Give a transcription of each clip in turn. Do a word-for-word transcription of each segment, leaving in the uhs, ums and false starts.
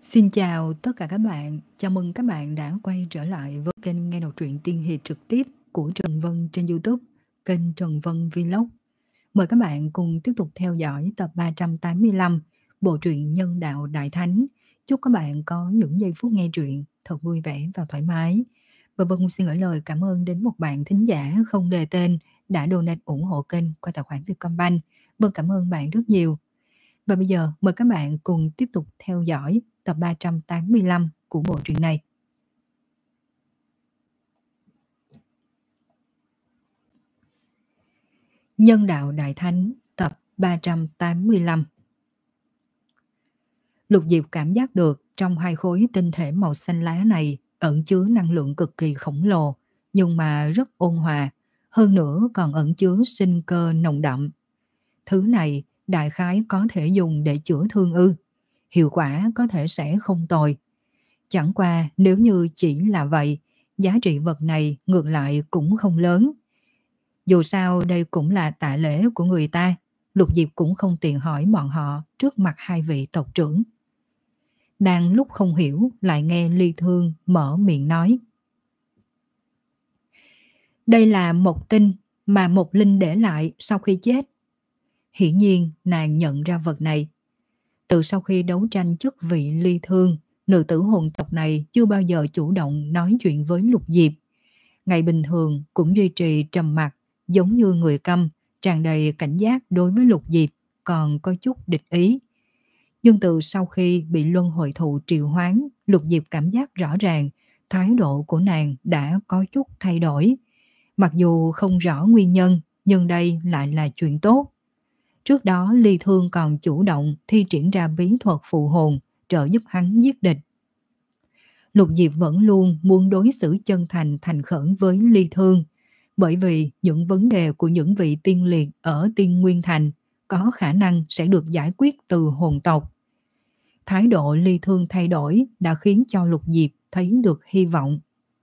Xin chào tất cả các bạn, chào mừng các bạn đã quay trở lại với kênh nghe đọc truyện tiên hiệp trực tiếp của Trần Vân trên YouTube, kênh Trần Vân Vlog. Mời các bạn cùng tiếp tục theo dõi tập ba trăm tám mươi lăm, bộ truyện Nhân Đạo Đại Thánh. Chúc các bạn có những giây phút nghe truyện thật vui vẻ và thoải mái. Và Vân xin gửi lời cảm ơn đến một bạn thính giả không đề tên đã donate ủng hộ kênh qua tài khoản Vietcombank. Vân cảm ơn bạn rất nhiều. Và bây giờ mời các bạn cùng tiếp tục theo dõi tập ba trăm tám mươi lăm của bộ truyện này. Nhân Đạo Đại Thánh tập ba trăm tám mươi lăm. Lục Diệp cảm giác được trong hai khối tinh thể màu xanh lá này ẩn chứa năng lượng cực kỳ khổng lồ, nhưng mà rất ôn hòa, hơn nữa còn ẩn chứa sinh cơ nồng đậm. Thứ này đại khái có thể dùng để chữa thương ư, hiệu quả có thể sẽ không tồi. Chẳng qua nếu như chỉ là vậy, giá trị vật này ngược lại cũng không lớn. Dù sao đây cũng là tạ lễ của người ta, Lục Diệp cũng không tiện hỏi bọn họ trước mặt hai vị tộc trưởng. Đang lúc không hiểu lại nghe Ly Thương mở miệng nói. Đây là một tinh mà Một Linh để lại sau khi chết. Hiển nhiên nàng nhận ra vật này. Từ sau khi đấu tranh chức vị Ly Thương, nữ tử hồn tộc này chưa bao giờ chủ động nói chuyện với Lục Diệp. Ngày bình thường cũng duy trì trầm mặc, giống như người câm, tràn đầy cảnh giác đối với Lục Diệp, còn có chút địch ý. Nhưng từ sau khi bị luân hồi thụ triệu hoán, Lục Diệp cảm giác rõ ràng thái độ của nàng đã có chút thay đổi. Mặc dù không rõ nguyên nhân, nhưng đây lại là chuyện tốt. Trước đó Ly Thương còn chủ động thi triển ra bí thuật phụ hồn, trợ giúp hắn giết địch. Lục Diệp vẫn luôn muốn đối xử chân thành thành khẩn với Ly Thương, bởi vì những vấn đề của những vị tiên liệt ở Tiên Nguyên Thành có khả năng sẽ được giải quyết từ hồn tộc. Thái độ Ly Thương thay đổi đã khiến cho Lục Diệp thấy được hy vọng.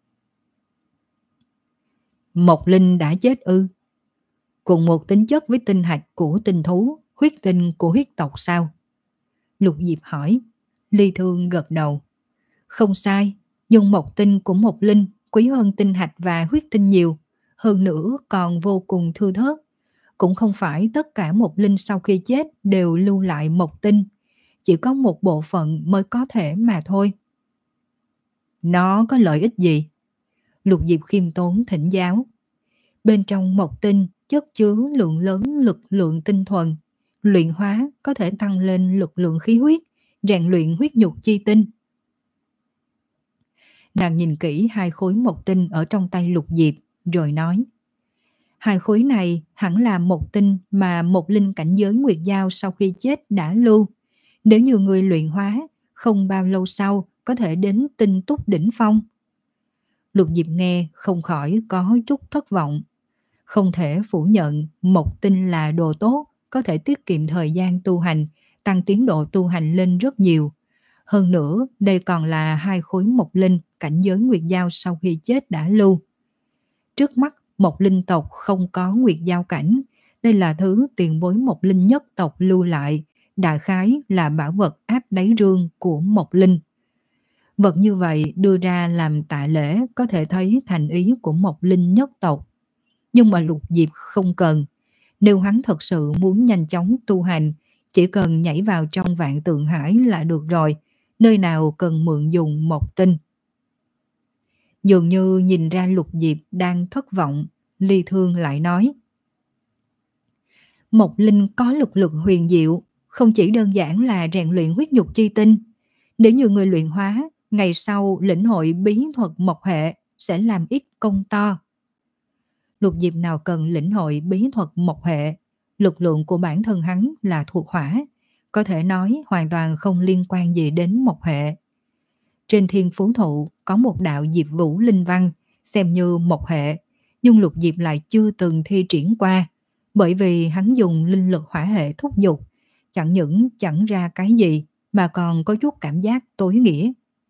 Mộc Linh đã chết ư? Cùng một tính chất với tinh hạch của tinh thú, huyết tinh của huyết tộc sao? Lục Diệp hỏi. Ly Thương gật đầu. Không sai, nhưng Mộc Tinh của Mộc Linh quý hơn tinh hạch và huyết tinh nhiều, hơn nữa còn vô cùng thưa thớt. Cũng không phải tất cả Mộc Linh sau khi chết đều lưu lại Mộc Tinh, chỉ có một bộ phận mới có thể mà thôi. Nó có lợi ích gì? Lục Diệp khiêm tốn thỉnh giáo. Bên trong Mộc Tinh chất chứa lượng lớn lực lượng tinh thuần, luyện hóa có thể tăng lên lực lượng khí huyết, rèn luyện huyết nhục chi tinh. Nàng nhìn kỹ hai khối Mộc Tinh ở trong tay Lục Diệp, rồi nói. Hai khối này hẳn là Mộc Tinh mà Mộc Linh cảnh giới Nguyệt Giao sau khi chết đã lưu. Nếu như người luyện hóa, không bao lâu sau có thể đến tinh túc đỉnh phong. Lục Diệp nghe không khỏi có chút thất vọng. Không thể phủ nhận Mộc Tinh là đồ tốt, có thể tiết kiệm thời gian tu hành, tăng tiến độ tu hành lên rất nhiều. Hơn nữa, đây còn là hai khối Mộc Linh cảnh giới Nguyệt Giao sau khi chết đã lưu. Trước mắt, Mộc Linh tộc không có Nguyệt Giao cảnh. Đây là thứ tiền bối Mộc Linh nhất tộc lưu lại, đại khái là bảo vật áp đáy rương của Mộc Linh. Vật như vậy đưa ra làm tạ lễ có thể thấy thành ý của Mộc Linh nhất tộc. Nhưng mà Lục Diệp không cần. Nếu hắn thật sự muốn nhanh chóng tu hành, chỉ cần nhảy vào trong Vạn Tượng Hải là được rồi, nơi nào cần mượn dùng Mộc Tinh. Dường như nhìn ra Lục Diệp đang thất vọng, Ly Thương lại nói. Mộc Linh có lực lực huyền diệu, không chỉ đơn giản là rèn luyện huyết nhục chi tinh. Nếu như người luyện hóa, ngày sau lĩnh hội bí thuật mộc hệ sẽ làm ít công to. Lục Diệp nào cần lĩnh hội bí thuật mộc hệ, lực lượng của bản thân hắn là thuộc hỏa, có thể nói hoàn toàn không liên quan gì đến mộc hệ. Trên Thiên Phú Thụ có một đạo Diệp Vũ linh văn, xem như mộc hệ, nhưng Lục Diệp lại chưa từng thi triển qua, bởi vì hắn dùng linh lực hỏa hệ thúc giục, chẳng những chẳng ra cái gì mà còn có chút cảm giác tối nghĩa.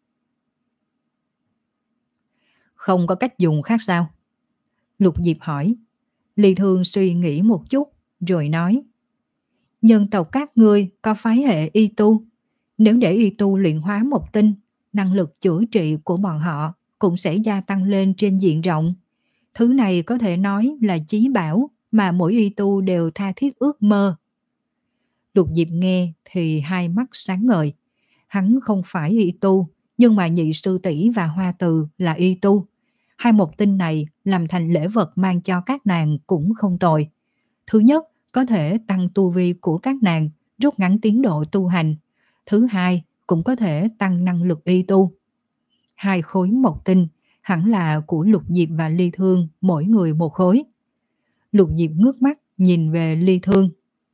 Không có cách dùng khác sao? Lục Diệp hỏi. Ly Thương suy nghĩ một chút rồi nói. Nhân tộc các ngươi có phái hệ y tu, Nếu để y tu luyện hóa một tinh, năng lực chữa trị của bọn họ cũng sẽ gia tăng lên trên diện rộng. Thứ này có thể nói là chí bảo mà mỗi y tu đều tha thiết ước mơ. Lục Diệp nghe thì hai mắt sáng ngời. Hắn không phải y tu, nhưng mà nhị sư tỷ và hoa từ là y tu. Hai một tinh này làm thành lễ vật mang cho các nàng cũng không tồi. Thứ nhất, có thể tăng tu vi của các nàng, rút ngắn tiến độ tu hành. Thứ hai, cũng có thể tăng năng lực y tu. Hai khối một tinh, hẳn là của Lục Diệp và Ly Thương, mỗi người một khối. Lục Diệp ngước mắt nhìn về Ly Thương.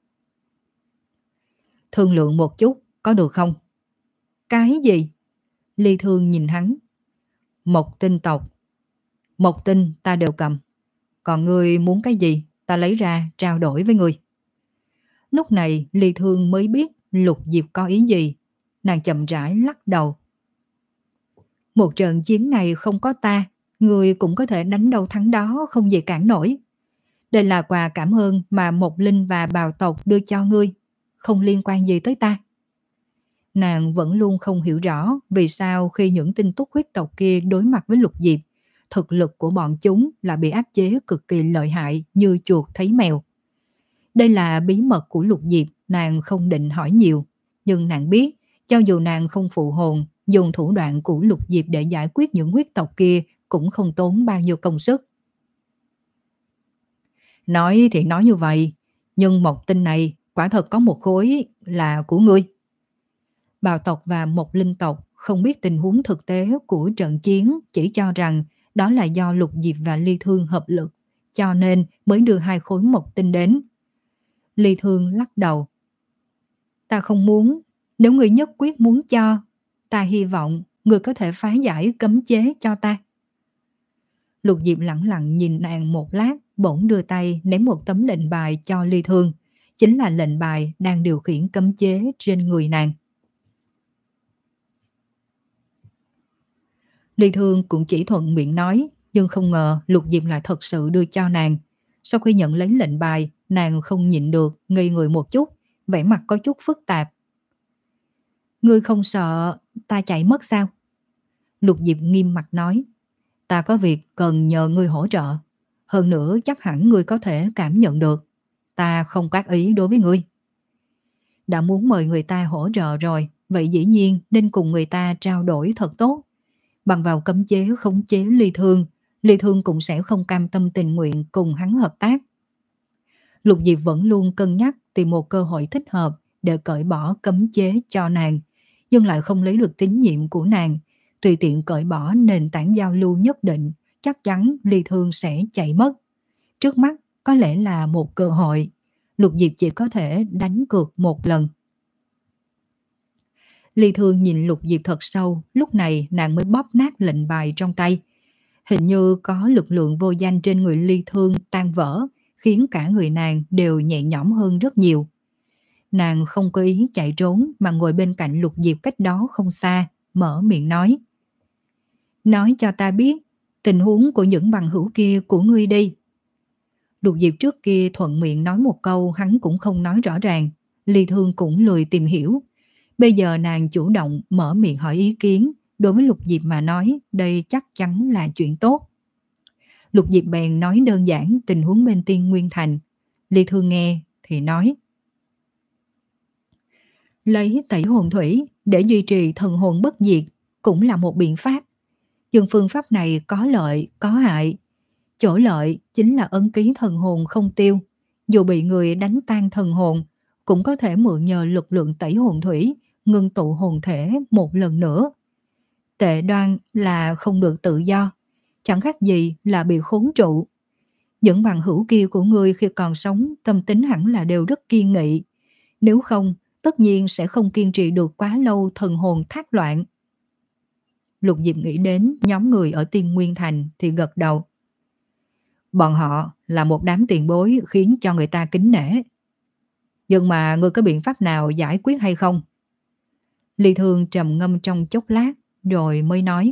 Thương lượng một chút, có được không? Cái gì? Ly Thương nhìn hắn. Một tinh tộc. Một tinh ta đều cầm. Còn ngươi muốn cái gì, ta lấy ra trao đổi với ngươi. Lúc này Ly Thương mới biết Lục Diệp có ý gì. Nàng chậm rãi lắc đầu. Một trận chiến này không có ta, ngươi cũng có thể đánh đâu thắng đó, không gì cản nổi. Đây là quà cảm ơn mà Mộc Linh và Bào tộc đưa cho ngươi, không liên quan gì tới ta. Nàng vẫn luôn không hiểu rõ vì sao khi những tinh túc huyết tộc kia đối mặt với Lục Diệp, thực lực của bọn chúng là bị áp chế cực kỳ lợi hại như chuột thấy mèo. Đây là bí mật của Lục Diệp, nàng không định hỏi nhiều, nhưng nàng biết cho dù nàng không phụ hồn, dùng thủ đoạn của Lục Diệp để giải quyết những huyết tộc kia cũng không tốn bao nhiêu công sức. Nói thì nói như vậy, nhưng một tinh này quả thật có một khối là của ngươi. Bào tộc và một linh tộc không biết tình huống thực tế của trận chiến, chỉ cho rằng đó là do Lục Diệp và Ly Thương hợp lực, cho nên mới đưa hai khối một tinh đến. Ly Thương lắc đầu. Ta không muốn, nếu ngươi nhất quyết muốn cho, ta hy vọng ngươi có thể phá giải cấm chế cho ta. Lục Diệp lặng lặng nhìn nàng một lát, bỗng đưa tay ném một tấm lệnh bài cho Ly Thương, chính là lệnh bài đang điều khiển cấm chế trên người nàng. Ly Thương cũng chỉ thuận miệng nói, nhưng không ngờ Lục Diệp lại thật sự đưa cho nàng. Sau khi nhận lấy lệnh bài, nàng không nhịn được, ngây người một chút, vẻ mặt có chút phức tạp. Ngươi không sợ ta chạy mất sao? Lục Diệp nghiêm mặt nói, ta có việc cần nhờ ngươi hỗ trợ. Hơn nữa chắc hẳn ngươi có thể cảm nhận được. Ta không có ý đối với ngươi. Đã muốn mời người ta hỗ trợ rồi, vậy dĩ nhiên nên cùng người ta trao đổi thật tốt. Bằng vào cấm chế khống chế Ly Thương, Ly Thương cũng sẽ không cam tâm tình nguyện cùng hắn hợp tác. Lục Diệp vẫn luôn cân nhắc tìm một cơ hội thích hợp để cởi bỏ cấm chế cho nàng, nhưng lại không lấy được tín nhiệm của nàng. Tùy tiện cởi bỏ nền tảng giao lưu nhất định, chắc chắn Ly Thương sẽ chạy mất. Trước mắt có lẽ là một cơ hội, Lục Diệp chỉ có thể đánh cược một lần. Ly Thương nhìn Lục Diệp thật sâu, lúc này nàng mới bóp nát lệnh bài trong tay. Hình như có lực lượng vô danh trên người Ly Thương tan vỡ, khiến cả người nàng đều nhẹ nhõm hơn rất nhiều. Nàng không có ý chạy trốn mà ngồi bên cạnh Lục Diệp cách đó không xa, mở miệng nói. Nói cho ta biết tình huống của những bằng hữu kia của ngươi đi. Lục Diệp trước kia thuận miệng nói một câu hắn cũng không nói rõ ràng, Ly Thương cũng lười tìm hiểu. Bây giờ nàng chủ động mở miệng hỏi ý kiến, đối với Lục Diệp mà nói đây chắc chắn là chuyện tốt. Lục Diệp bèn nói đơn giản tình huống bên Tiên Nguyên Thành. Ly Thương nghe thì nói. Lấy tẩy hồn thủy để duy trì thần hồn bất diệt cũng là một biện pháp. Nhưng phương pháp này có lợi, có hại. Chỗ lợi chính là ấn ký thần hồn không tiêu. Dù bị người đánh tan thần hồn, cũng có thể mượn nhờ lực lượng tẩy hồn thủy, ngưng tụ hồn thể một lần nữa. Tệ đoan là không được tự do, chẳng khác gì là bị khốn trụ. Những bằng hữu kia của ngươi khi còn sống tâm tính hẳn là đều rất kiên nghị. Nếu không, tất nhiên sẽ không kiên trì được quá lâu thần hồn thác loạn. Lục Diệp nghĩ đến nhóm người ở Tiên Nguyên Thành thì gật đầu. Bọn họ là một đám tiền bối khiến cho người ta kính nể. Nhưng mà ngươi có biện pháp nào giải quyết hay không? Ly Thương trầm ngâm trong chốc lát rồi mới nói.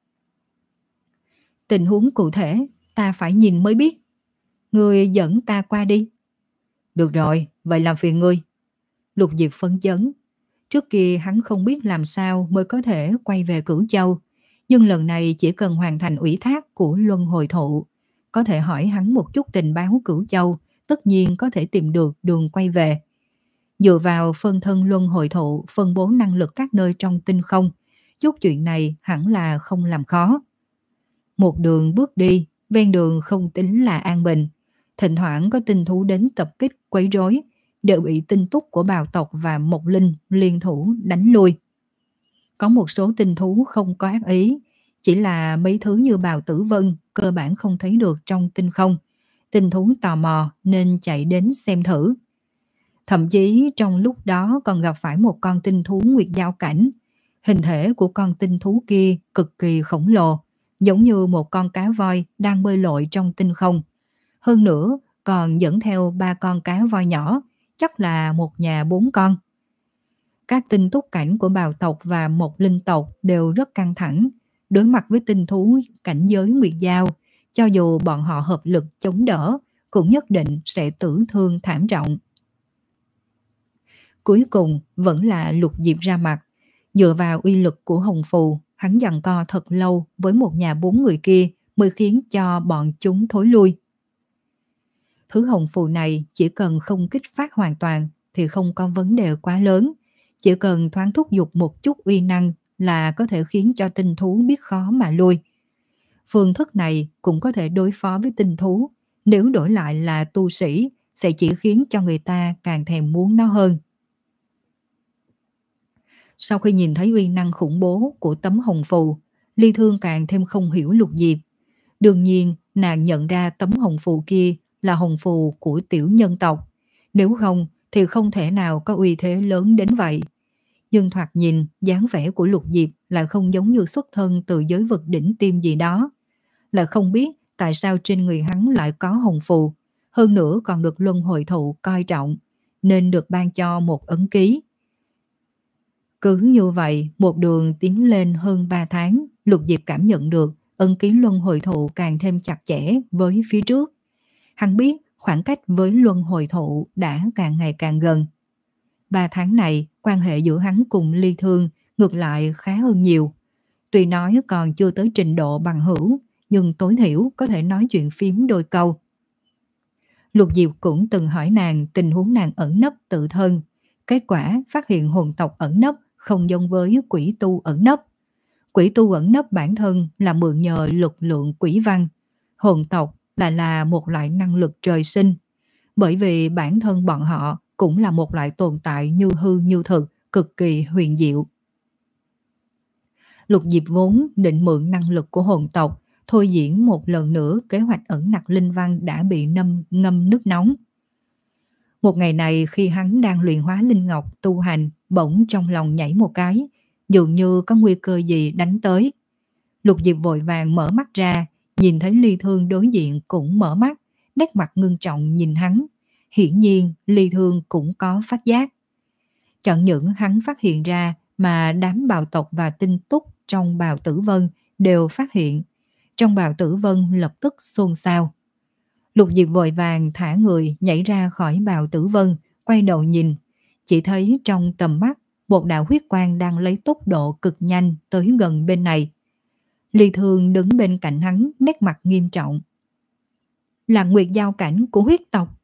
Tình huống cụ thể ta phải nhìn mới biết. Ngươi dẫn ta qua đi. Được rồi, vậy làm phiền ngươi. Lục Diệp phấn chấn. Trước kia hắn không biết làm sao mới có thể quay về Cửu Châu, nhưng lần này chỉ cần hoàn thành ủy thác của Luân Hồi Thụ, có thể hỏi hắn một chút tình báo Cửu Châu, tất nhiên có thể tìm được đường quay về. Dựa vào phân thân Luân Hồi Thụ phân bố năng lực các nơi trong tinh không, chút chuyện này hẳn là không làm khó. Một đường bước đi, ven đường không tính là an bình, thỉnh thoảng có tinh thú đến tập kích quấy rối, đều bị tinh túc của bào tộc và Mộc Linh liên thủ đánh lui. Có một số tinh thú không có ác ý, chỉ là mấy thứ như bào tử vân cơ bản không thấy được trong tinh không. Tinh thú tò mò nên chạy đến xem thử. Thậm chí trong lúc đó còn gặp phải một con tinh thú nguyệt giao cảnh. Hình thể của con tinh thú kia cực kỳ khổng lồ, giống như một con cá voi đang bơi lội trong tinh không. Hơn nữa còn dẫn theo ba con cá voi nhỏ, chắc là một nhà bốn con. Các tinh túc cảnh của bào tộc và Mộc Linh tộc đều rất căng thẳng. Đối mặt với tinh thú cảnh giới nguyệt giao, cho dù bọn họ hợp lực chống đỡ, cũng nhất định sẽ tử thương thảm trọng. Cuối cùng vẫn là Lục Diệp ra mặt. Dựa vào uy lực của hồng phù, hắn giằng co thật lâu với một nhà bốn người kia mới khiến cho bọn chúng thối lui. Thứ hồng phù này chỉ cần không kích phát hoàn toàn thì không có vấn đề quá lớn. Chỉ cần thoáng thúc giục một chút uy năng là có thể khiến cho tinh thú biết khó mà lui. Phương thức này cũng có thể đối phó với tinh thú, nếu đổi lại là tu sĩ sẽ chỉ khiến cho người ta càng thèm muốn nó hơn. Sau khi nhìn thấy uy năng khủng bố của tấm hồng phù, Ly Thương càng thêm không hiểu Lục Diệp. Đương nhiên nàng nhận ra tấm hồng phù kia là hồng phù của tiểu nhân tộc, nếu không thì không thể nào có uy thế lớn đến vậy. Nhưng thoạt nhìn dáng vẻ của Lục Diệp lại không giống như xuất thân từ giới vực đỉnh tiêm gì đó. Lại không biết tại sao trên người hắn lại có hồng phù, hơn nữa còn được Luân Hồi Thụ coi trọng, nên được ban cho một ấn ký. Cứ như vậy, một đường tiến lên hơn ba tháng, Lục Diệp cảm nhận được ấn ký Luân Hồi Thụ càng thêm chặt chẽ với phía trước. Hắn biết khoảng cách với Luân Hồi Thụ đã càng ngày càng gần. Ba tháng này, quan hệ giữa hắn cùng Ly Thương ngược lại khá hơn nhiều. Tuy nói còn chưa tới trình độ bằng hữu, nhưng tối thiểu có thể nói chuyện phím đôi câu. Lục Diệp cũng từng hỏi nàng tình huống nàng ẩn nấp tự thân. Kết quả phát hiện hồn tộc ẩn nấp không giống với quỷ tu ẩn nấp. Quỷ tu ẩn nấp bản thân là mượn nhờ lực lượng quỷ văn. Hồn tộc lại là một loại năng lực trời sinh. Bởi vì bản thân bọn họ cũng là một loại tồn tại như hư như thực, cực kỳ huyền diệu. Lục Diệp vốn định mượn năng lực của hồn tộc, thôi diễn một lần nữa kế hoạch ẩn nặc linh văn đã bị nâm, ngâm nước nóng. Một ngày này khi hắn đang luyện hóa linh ngọc tu hành, bỗng trong lòng nhảy một cái, dường như có nguy cơ gì đánh tới. Lục Diệp vội vàng mở mắt ra, nhìn thấy Ly Thương đối diện cũng mở mắt, nét mặt ngưng trọng nhìn hắn. Hiển nhiên Ly Thương cũng có phát giác. Chẳng những hắn phát hiện ra mà đám bào tộc và tinh túc trong bào tử vân đều phát hiện. Trong bào tử vân lập tức xôn xao. Lục Diệp vội vàng thả người nhảy ra khỏi bào tử vân, quay đầu nhìn. Chỉ thấy trong tầm mắt một đạo huyết quang đang lấy tốc độ cực nhanh tới gần bên này. Ly Thương đứng bên cạnh hắn, nét mặt nghiêm trọng. Là nguyệt giao cảnh của huyết tộc.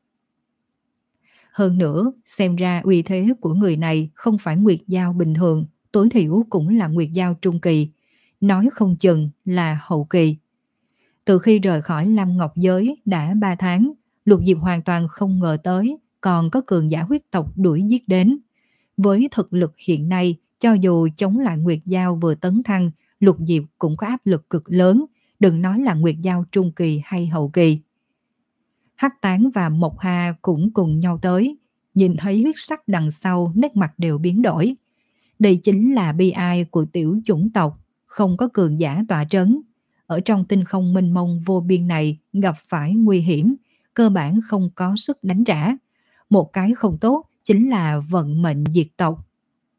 Hơn nữa, xem ra uy thế của người này không phải nguyệt giao bình thường, tối thiểu cũng là nguyệt giao trung kỳ, nói không chừng là hậu kỳ. Từ khi rời khỏi Lam Ngọc Giới đã ba tháng, Lục Diệp hoàn toàn không ngờ tới còn có cường giả huyết tộc đuổi giết đến. Với thực lực hiện nay, cho dù chống lại nguyệt giao vừa tấn thăng, Lục Diệp cũng có áp lực cực lớn, đừng nói là nguyệt giao trung kỳ hay hậu kỳ. Hắc Tán và Mộc Hà cũng cùng nhau tới, nhìn thấy huyết sắc đằng sau nét mặt đều biến đổi. Đây chính là bi ai của tiểu chủng tộc, không có cường giả tọa trấn. Ở trong tinh không mênh mông vô biên này gặp phải nguy hiểm, cơ bản không có sức đánh trả. Một cái không tốt chính là vận mệnh diệt tộc.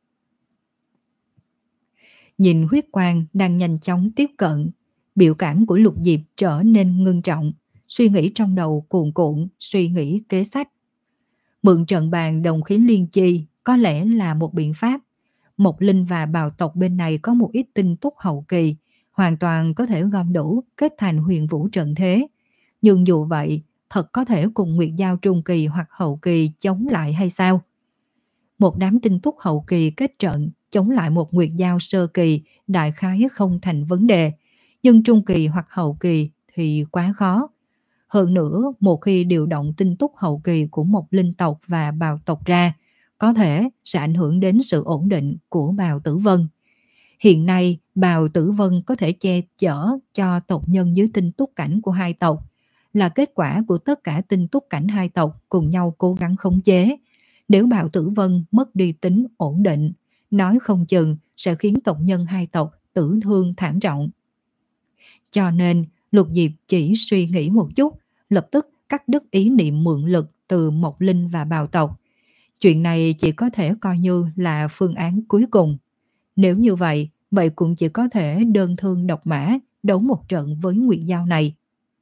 Nhìn huyết quang đang nhanh chóng tiếp cận, biểu cảm của Lục Diệp trở nên ngưng trọng, suy nghĩ trong đầu cuồn cuộn, suy nghĩ kế sách. Mượn trận bàn đồng khí liên chi, có lẽ là một biện pháp. Mộc linh và bào tộc bên này có một ít tinh túc hậu kỳ, hoàn toàn có thể gom đủ kết thành huyền vũ trận thế. Nhưng dù vậy, thật có thể cùng Nguyệt Giao trung kỳ hoặc hậu kỳ chống lại hay sao? Một đám tinh túc hậu kỳ kết trận chống lại một Nguyệt Giao sơ kỳ đại khái không thành vấn đề, nhưng trung kỳ hoặc hậu kỳ thì quá khó. Hơn nữa, một khi điều động tinh túc hậu kỳ của một linh tộc và bào tộc ra, có thể sẽ ảnh hưởng đến sự ổn định của bào tử vân. Hiện nay, bào tử vân có thể che chở cho tộc nhân dưới tinh túc cảnh của hai tộc, là kết quả của tất cả tinh túc cảnh hai tộc cùng nhau cố gắng khống chế. Nếu bào tử vân mất đi tính ổn định, nói không chừng sẽ khiến tộc nhân hai tộc tử thương thảm trọng. Cho nên, Lục Diệp chỉ suy nghĩ một chút, lập tức cắt đứt ý niệm mượn lực từ Mộc Linh và bào tộc. Chuyện này chỉ có thể coi như là phương án cuối cùng. Nếu như vậy, vậy cũng chỉ có thể đơn thương độc mã đấu một trận với Nguyệt Giao này.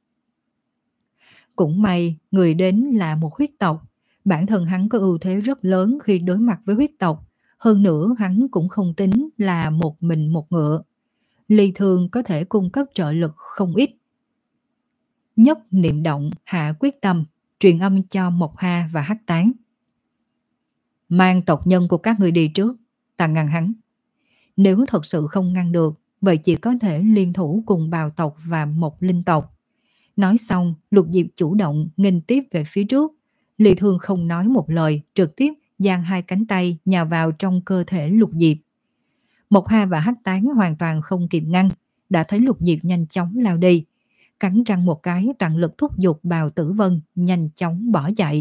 Cũng may, người đến là một huyết tộc. Bản thân hắn có ưu thế rất lớn khi đối mặt với huyết tộc. Hơn nữa, hắn cũng không tính là một mình một ngựa. Ly Thương có thể cung cấp trợ lực không ít. Nhất niệm động, hạ quyết tâm, truyền âm cho Mộc Ha và Hắc Tán. Mang tộc nhân của các người đi trước, ta ngăn hắn. Nếu thật sự không ngăn được, vậy chỉ có thể liên thủ cùng bào tộc và Mộc Linh tộc. Nói xong, Lục Diệp chủ động nghênh tiếp về phía trước. Ly Thương không nói một lời, trực tiếp giang hai cánh tay nhào vào trong cơ thể Lục Diệp. Mộc Ha và Hắc Tán hoàn toàn không kịp ngăn, đã thấy Lục Diệp nhanh chóng lao đi. Cắn răng một cái, toàn lực thúc giục Bào Tử Vân nhanh chóng bỏ chạy.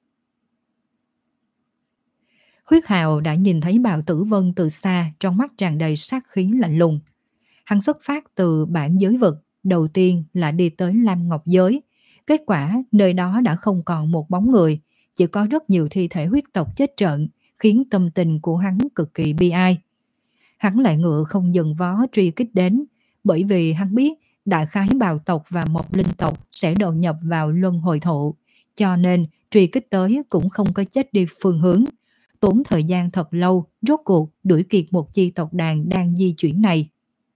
Huyết Hào đã nhìn thấy Bào Tử Vân từ xa, trong mắt tràn đầy sát khí lạnh lùng. Hắn xuất phát từ bản giới vực, đầu tiên là đi tới Lam Ngọc Giới. Kết quả nơi đó đã không còn một bóng người, chỉ có rất nhiều thi thể huyết tộc chết trận, khiến tâm tình của hắn cực kỳ bi ai. Hắn lại ngựa không dừng vó truy kích đến, bởi vì hắn biết đại khái bào tộc và Mộc Linh tộc sẽ đầu nhập vào luân hồi thụ, cho nên truy kích tới cũng không có chết đi phương hướng. Tốn thời gian thật lâu, rốt cuộc đuổi kịp một chi tộc đàn đang di chuyển này.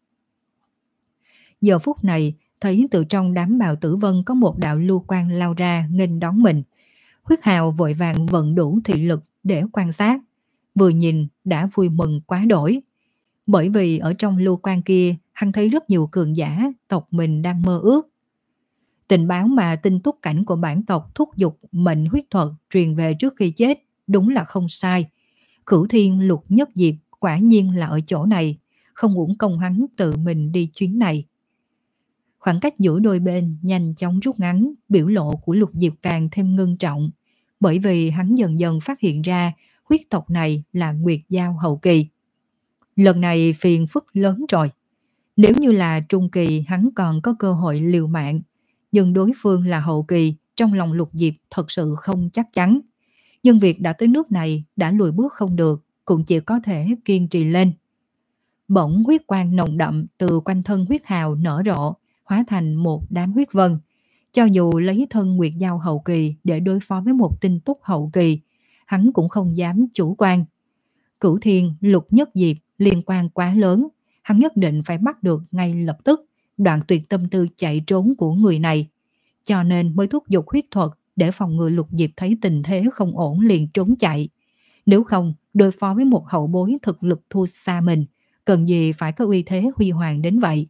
Giờ phút này, thấy từ trong đám Bào Tử Vân có một đạo lưu quang lao ra nghênh đón mình. Huyết Hào vội vàng vận đủ thị lực để quan sát. Vừa nhìn đã vui mừng quá đổi. Bởi vì ở trong lưu quang kia, hắn thấy rất nhiều cường giả tộc mình đang mơ ước. Tình báo mà tinh túc cảnh của bản tộc thúc giục mệnh huyết thuật truyền về trước khi chết đúng là không sai. Cửu Thiên Lục Nhất Diệp quả nhiên là ở chỗ này, không uổng công hắn tự mình đi chuyến này. Khoảng cách giữa đôi bên nhanh chóng rút ngắn, biểu lộ của Lục Diệp càng thêm ngưng trọng, bởi vì hắn dần dần phát hiện ra huyết tộc này là Nguyệt Giao hậu kỳ. Lần này phiền phức lớn rồi. Nếu như là trung kỳ hắn còn có cơ hội liều mạng, nhưng đối phương là hậu kỳ, trong lòng Lục Diệp thật sự không chắc chắn. Nhưng việc đã tới nước này, đã lùi bước không được, cũng chỉ có thể kiên trì lên. Bỗng huyết quang nồng đậm từ quanh thân Huyết Hào nở rộ, hóa thành một đám huyết vân. Cho dù lấy thân Nguyệt Giao hậu kỳ để đối phó với một tinh túc hậu kỳ, hắn cũng không dám chủ quan. Cửu Thiên Lục Nhất Diệp liên quan quá lớn, hắn nhất định phải bắt được ngay lập tức, đoạn tuyệt tâm tư chạy trốn của người này. Cho nên mới thúc giục huyết thuật để phòng ngừa Lục Diệp thấy tình thế không ổn liền trốn chạy. Nếu không, đối phó với một hậu bối thực lực thua xa mình, cần gì phải có uy thế huy hoàng đến vậy.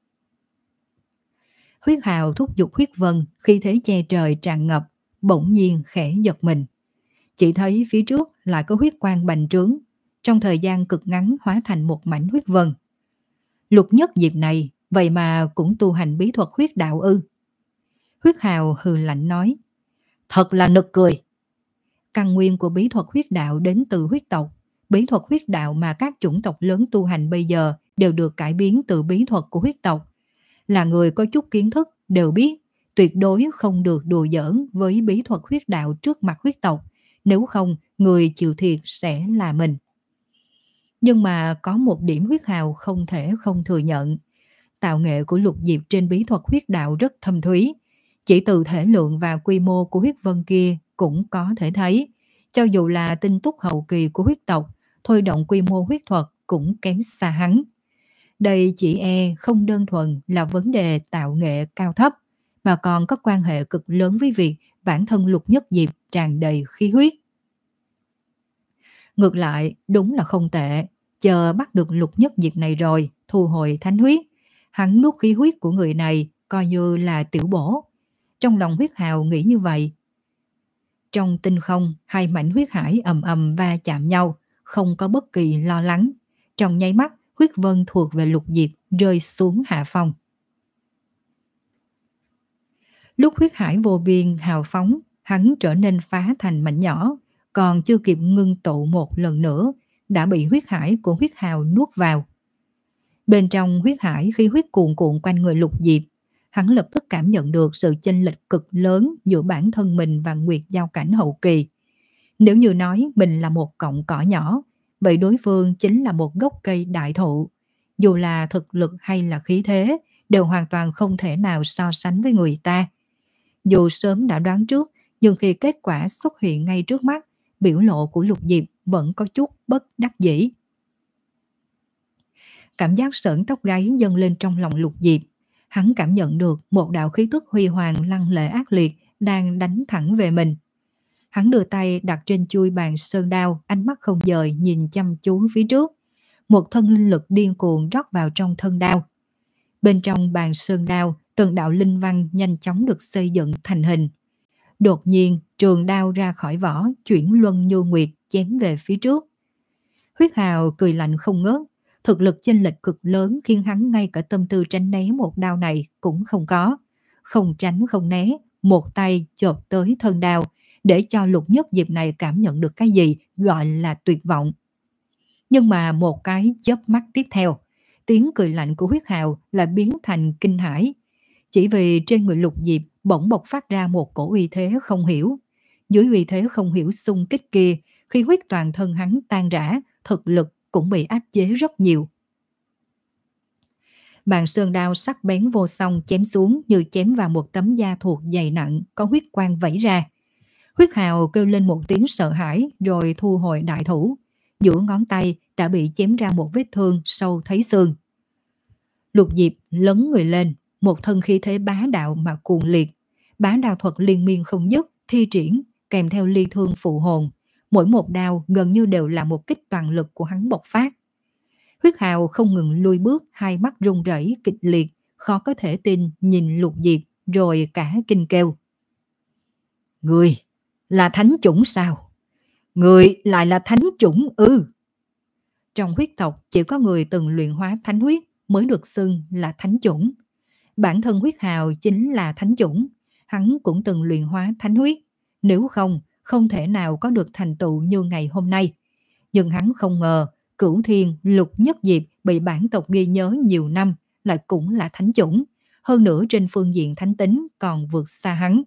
Huyết Hào thúc giục huyết vân, khi thế che trời tràn ngập, bỗng nhiên khẽ giật mình. Chỉ thấy phía trước lại có huyết quang bành trướng, trong thời gian cực ngắn hóa thành một mảnh huyết vân. Lục Nhất Diệp này, vậy mà cũng tu hành bí thuật huyết đạo ư? Huyết Hào hừ lạnh nói, thật là nực cười. Căn nguyên của bí thuật huyết đạo đến từ huyết tộc. Bí thuật huyết đạo mà các chủng tộc lớn tu hành bây giờ đều được cải biến từ bí thuật của huyết tộc. Là người có chút kiến thức đều biết, tuyệt đối không được đùa giỡn với bí thuật huyết đạo trước mặt huyết tộc, nếu không người chịu thiệt sẽ là mình. Nhưng mà có một điểm Huyết Hào không thể không thừa nhận. Tạo nghệ của Lục Diệp trên bí thuật huyết đạo rất thâm thúy. Chỉ từ thể lượng và quy mô của huyết vân kia cũng có thể thấy. Cho dù là tinh túc hậu kỳ của huyết tộc, thôi động quy mô huyết thuật cũng kém xa hắn. Đây chỉ e không đơn thuần là vấn đề tạo nghệ cao thấp, mà còn có quan hệ cực lớn với việc bản thân Lục Nhất Diệp tràn đầy khí huyết. Ngược lại, đúng là không tệ, chờ bắt được Lục Nhất Diệp này rồi, thu hồi thánh huyết, hắn nuốt khí huyết của người này coi như là tiểu bổ. Trong lòng Huyết Hào nghĩ như vậy. Trong tinh không, hai mảnh huyết hải ầm ầm va chạm nhau, không có bất kỳ lo lắng. Trong nháy mắt, huyết vân thuộc về Lục Diệp rơi xuống hạ phong. Lúc huyết hải vô biên hào phóng, hắn trở nên phá thành mảnh nhỏ, còn chưa kịp ngưng tụ một lần nữa, đã bị huyết hải của huyết hào nuốt vào. Bên trong huyết hải khi huyết cuồn cuộn quanh người Lục Diệp, hắn lập tức cảm nhận được sự chênh lệch cực lớn giữa bản thân mình và Nguyệt Giao cảnh hậu kỳ. Nếu như nói mình là một cọng cỏ nhỏ, vậy đối phương chính là một gốc cây đại thụ. Dù là thực lực hay là khí thế, đều hoàn toàn không thể nào so sánh với người ta. Dù sớm đã đoán trước, nhưng khi kết quả xuất hiện ngay trước mắt, biểu lộ của Lục Diệp vẫn có chút bất đắc dĩ. Cảm giác sởn tóc gáy dâng lên trong lòng Lục Diệp. Hắn cảm nhận được một đạo khí tức huy hoàng lăng lệ ác liệt đang đánh thẳng về mình. Hắn đưa tay đặt trên chuôi bàn sơn đao, ánh mắt không dời nhìn chăm chú phía trước. Một thân linh lực điên cuồng rót vào trong thân đao. Bên trong bàn sơn đao, từng đạo linh văn nhanh chóng được xây dựng thành hình. Đột nhiên, trường đao ra khỏi vỏ, chuyển luân như nguyệt chém về phía trước. Huyết Hào cười lạnh không ngớt. Thực lực chênh lệch cực lớn khiến hắn ngay cả tâm tư tránh né một đao này cũng không có. Không tránh không né, một tay chộp tới thân đao, để cho Lục Nhất Diệp này cảm nhận được cái gì gọi là tuyệt vọng. Nhưng mà một cái chớp mắt tiếp theo, tiếng cười lạnh của Huyết Hào lại biến thành kinh hãi. Chỉ vì trên người Lục Diệp bỗng bộc phát ra một cổ uy thế không hiểu. Dưới uy thế không hiểu xung kích kia, khi huyết toàn thân hắn tan rã, thực lực cũng bị áp chế rất nhiều. Bàn sơn đao sắc bén vô song chém xuống như chém vào một tấm da thuộc dày nặng, có huyết quang vẩy ra. Huyết Hào kêu lên một tiếng sợ hãi rồi thu hồi đại thủ. Giữa ngón tay đã bị chém ra một vết thương sâu thấy xương. Lục Diệp lấn người lên, một thân khí thế bá đạo mà cuồng liệt. Bá đao thuật liên miên không dứt, thi triển, kèm theo ly thương phụ hồn. Mỗi một đao gần như đều là một kích toàn lực của hắn bộc phát. Huyết Hào không ngừng lùi bước, hai mắt run rẩy kịch liệt, khó có thể tin nhìn Lục Diệp rồi cả kinh kêu. Người là thánh chủng sao? Người lại là thánh chủng ư? Trong huyết tộc chỉ có người từng luyện hóa thánh huyết mới được xưng là thánh chủng. Bản thân Huyết Hào chính là thánh chủng, hắn cũng từng luyện hóa thánh huyết. Nếu không, không thể nào có được thành tựu như ngày hôm nay. Nhưng hắn không ngờ, Cửu Thiên Lục Nhất Diệp bị bản tộc ghi nhớ nhiều năm lại cũng là thánh chủng. Hơn nữa trên phương diện thánh tính còn vượt xa hắn.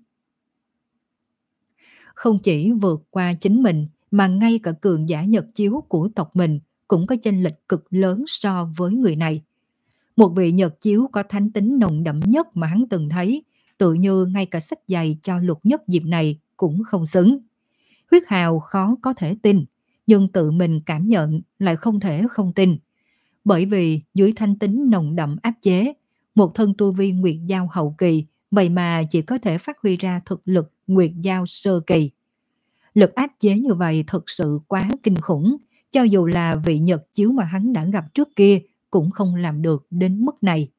Không chỉ vượt qua chính mình, mà ngay cả cường giả nhật chiếu của tộc mình cũng có chênh lệch cực lớn so với người này. Một vị nhật chiếu có thánh tính nồng đậm nhất mà hắn từng thấy, tự như ngay cả sách giày cho Lục Nhất Diệp này cũng không xứng. Huyết Hào khó có thể tin, nhưng tự mình cảm nhận lại không thể không tin. Bởi vì dưới thánh tính nồng đậm áp chế, một thân tu vi Nguyệt Giao hậu kỳ, vậy mà chỉ có thể phát huy ra thực lực Nguyệt Giao sơ kỳ. Lực áp chế như vậy thật sự quá kinh khủng, cho dù là vị nhật chiếu mà hắn đã gặp trước kia cũng không làm được đến mức này.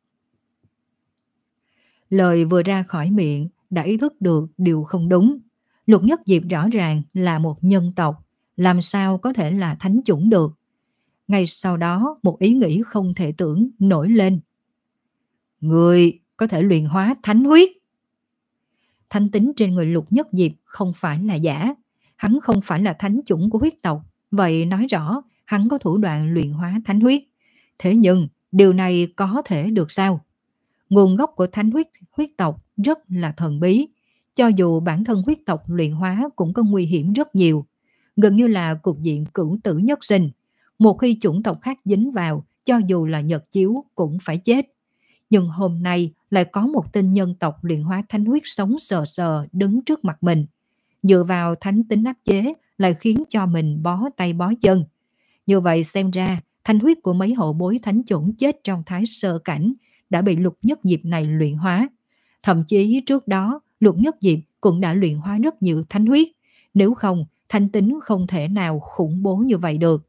Lời vừa ra khỏi miệng đã ý thức được điều không đúng. Lục Nhất Diệp rõ ràng là một nhân tộc, làm sao có thể là thánh chủng được. Ngay sau đó một ý nghĩ không thể tưởng nổi lên. Người có thể luyện hóa thánh huyết. Thánh tính trên người Lục Nhất Diệp không phải là giả. Hắn không phải là thánh chủng của huyết tộc. Vậy nói rõ hắn có thủ đoạn luyện hóa thánh huyết. Thế nhưng điều này có thể được sao? Nguồn gốc của thánh huyết huyết tộc rất là thần bí. Cho dù bản thân huyết tộc luyện hóa cũng có nguy hiểm rất nhiều. Gần như là cục diện cửu tử nhất sinh. Một khi chủng tộc khác dính vào, cho dù là nhật chiếu cũng phải chết. Nhưng hôm nay lại có một tên nhân tộc luyện hóa thánh huyết sống sờ sờ đứng trước mặt mình. Dựa vào thánh tính áp chế lại khiến cho mình bó tay bó chân. Như vậy xem ra, thanh huyết của mấy hậu bối thánh chủng chết trong thái sơ cảnh đã bị Lục Nhất Diệp này luyện hóa. Thậm chí trước đó, Lục Nhất Diệp cũng đã luyện hóa rất nhiều thanh huyết. Nếu không, thanh tính không thể nào khủng bố như vậy được.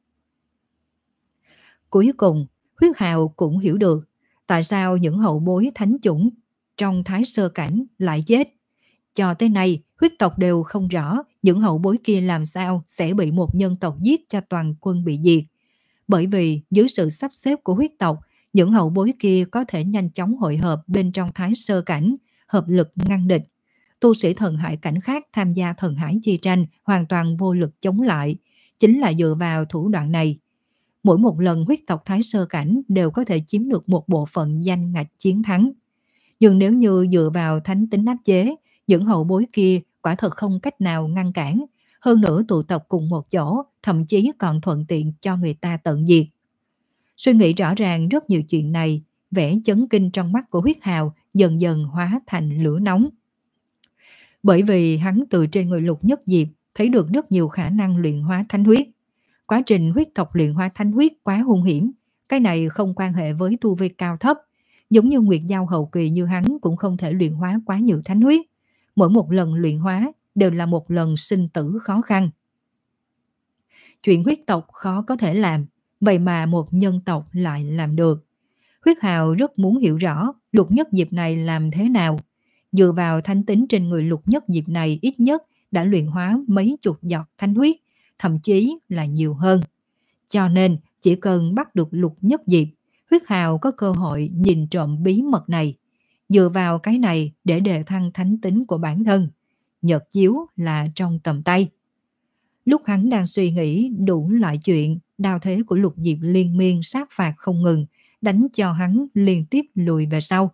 Cuối cùng, Huyết Hào cũng hiểu được tại sao những hậu bối thánh chủng trong thái sơ cảnh lại chết. Cho tới nay, huyết tộc đều không rõ những hậu bối kia làm sao sẽ bị một nhân tộc giết cho toàn quân bị diệt. Bởi vì dưới sự sắp xếp của huyết tộc, những hậu bối kia có thể nhanh chóng hội hợp bên trong thái sơ cảnh, hợp lực ngăn địch. Tu sĩ thần hải cảnh khác tham gia thần hải chi tranh hoàn toàn vô lực chống lại, chính là dựa vào thủ đoạn này. Mỗi một lần huyết tộc thái sơ cảnh đều có thể chiếm được một bộ phận danh ngạch chiến thắng. Nhưng nếu như dựa vào thánh tính áp chế, những hậu bối kia quả thật không cách nào ngăn cản. Hơn nữa tụ tập cùng một chỗ, thậm chí còn thuận tiện cho người ta tận diệt. Suy nghĩ rõ ràng rất nhiều chuyện này, vẻ chấn kinh trong mắt của Huyết Hào dần dần hóa thành lửa nóng. Bởi vì hắn từ trên người Lục Nhất Diệp thấy được rất nhiều khả năng luyện hóa thánh huyết. Quá trình huyết tộc luyện hóa thánh huyết quá hung hiểm, cái này không quan hệ với tu vi cao thấp. Giống như Nguyệt Giao hậu kỳ như hắn cũng không thể luyện hóa quá nhiều thánh huyết. Mỗi một lần luyện hóa đều là một lần sinh tử khó khăn. Chuyện huyết tộc khó có thể làm, vậy mà một nhân tộc lại làm được. Huyết Hào rất muốn hiểu rõ Lục Nhất Diệp này làm thế nào. Dựa vào thánh tính trên người Lục Nhất Diệp này ít nhất đã luyện hóa mấy chục giọt thánh huyết, thậm chí là nhiều hơn. Cho nên chỉ cần bắt được Lục Nhất Diệp, Huyết Hào có cơ hội nhìn trộm bí mật này. Dựa vào cái này để đề thăng thánh tính của bản thân. Nhật chiếu là trong tầm tay. Lúc hắn đang suy nghĩ đủ loại chuyện, đao thế của Lục Diệp liên miên sát phạt không ngừng, đánh cho hắn liên tiếp lùi về sau.